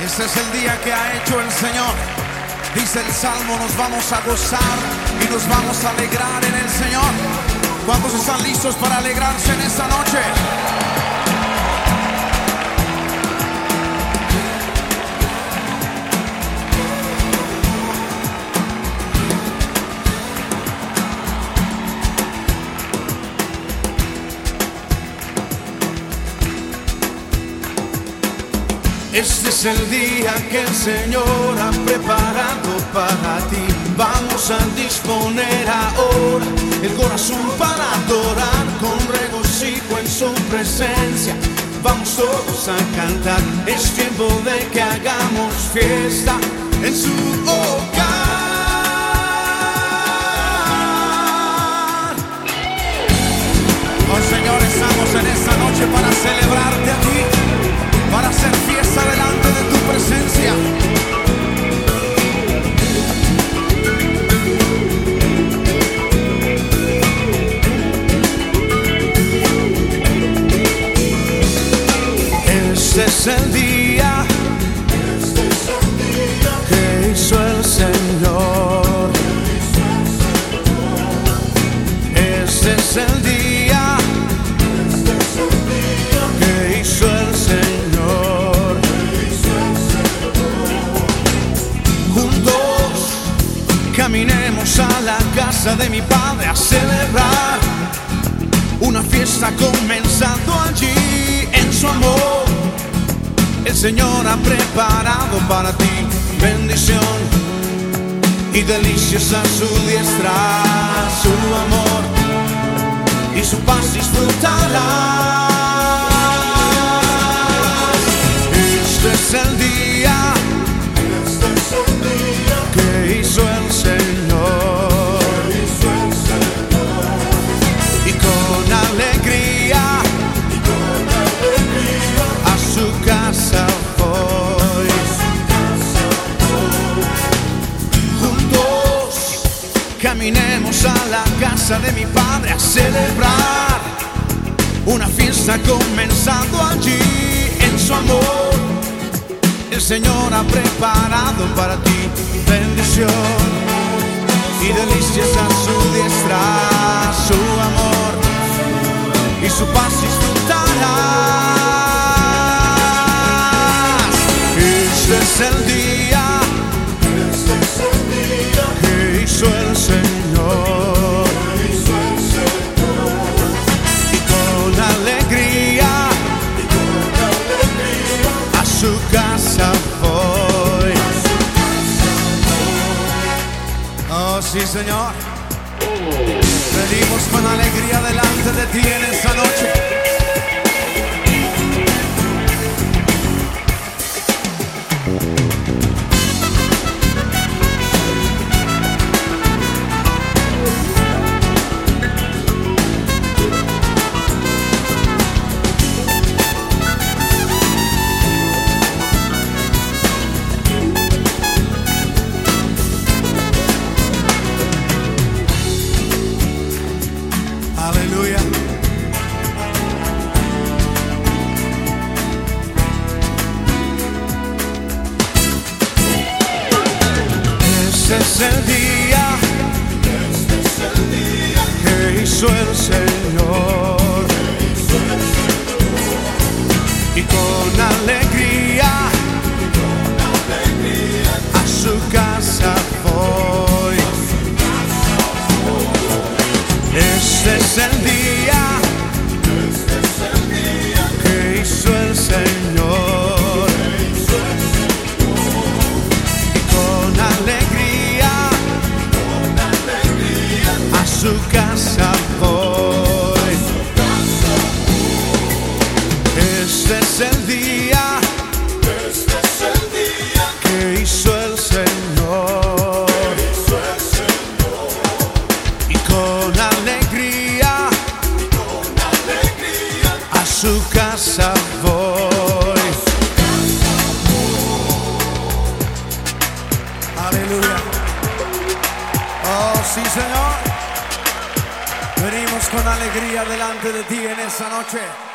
Este es el día que ha hecho el Señor. Dice el Salmo, nos vamos a gozar y nos vamos a alegrar en el Señor. ¿Cuántos están listos para alegrarse en esta noche? Este es el día que el Señor ha preparado para ti. Vamos a disponer ahora el corazón para adorar con regocijo en su presencia. Vamos todos a cantar, es tiempo de que hagamos fiesta en su hogar. Oh Señor, estamos en esta noche para celebrarte a ti, para hacer fiesta delante de tu presencia. Este es el día que hizo el Señor. Este es el día que hizo el Señor. Caminemos a la casa de mi Padre a celebrar una fiesta comenzando allí en su amor. El Señor ha preparado para ti bendición y delicias a su diestra, su amor y su paz disfrutarás. Este es el día que hizo el Señor, y con alegría a su casa voy. Juntos caminemos a la casa de mi Padre a celebrar una fiesta comenzando allí en su amor. El Señor ha preparado para ti bendición y delicias a su diestra, su amor y su paz disfrutarás. Este es el día que hizo el Señor, y con alegría a su casa voy. Oh sí, Señor, venimos con alegría delante de ti en esta noche. Aleluya. Este es el día que hizo el Señor, y con alegría a su casa voy. Este es el día que hizo el Señor, y con alegría a su casa voy. Este es el día que hizo el Señor, y con alegría a su casa voy. Aleluya. Oh sí, Señor, venimos con alegría delante de ti en esta noche.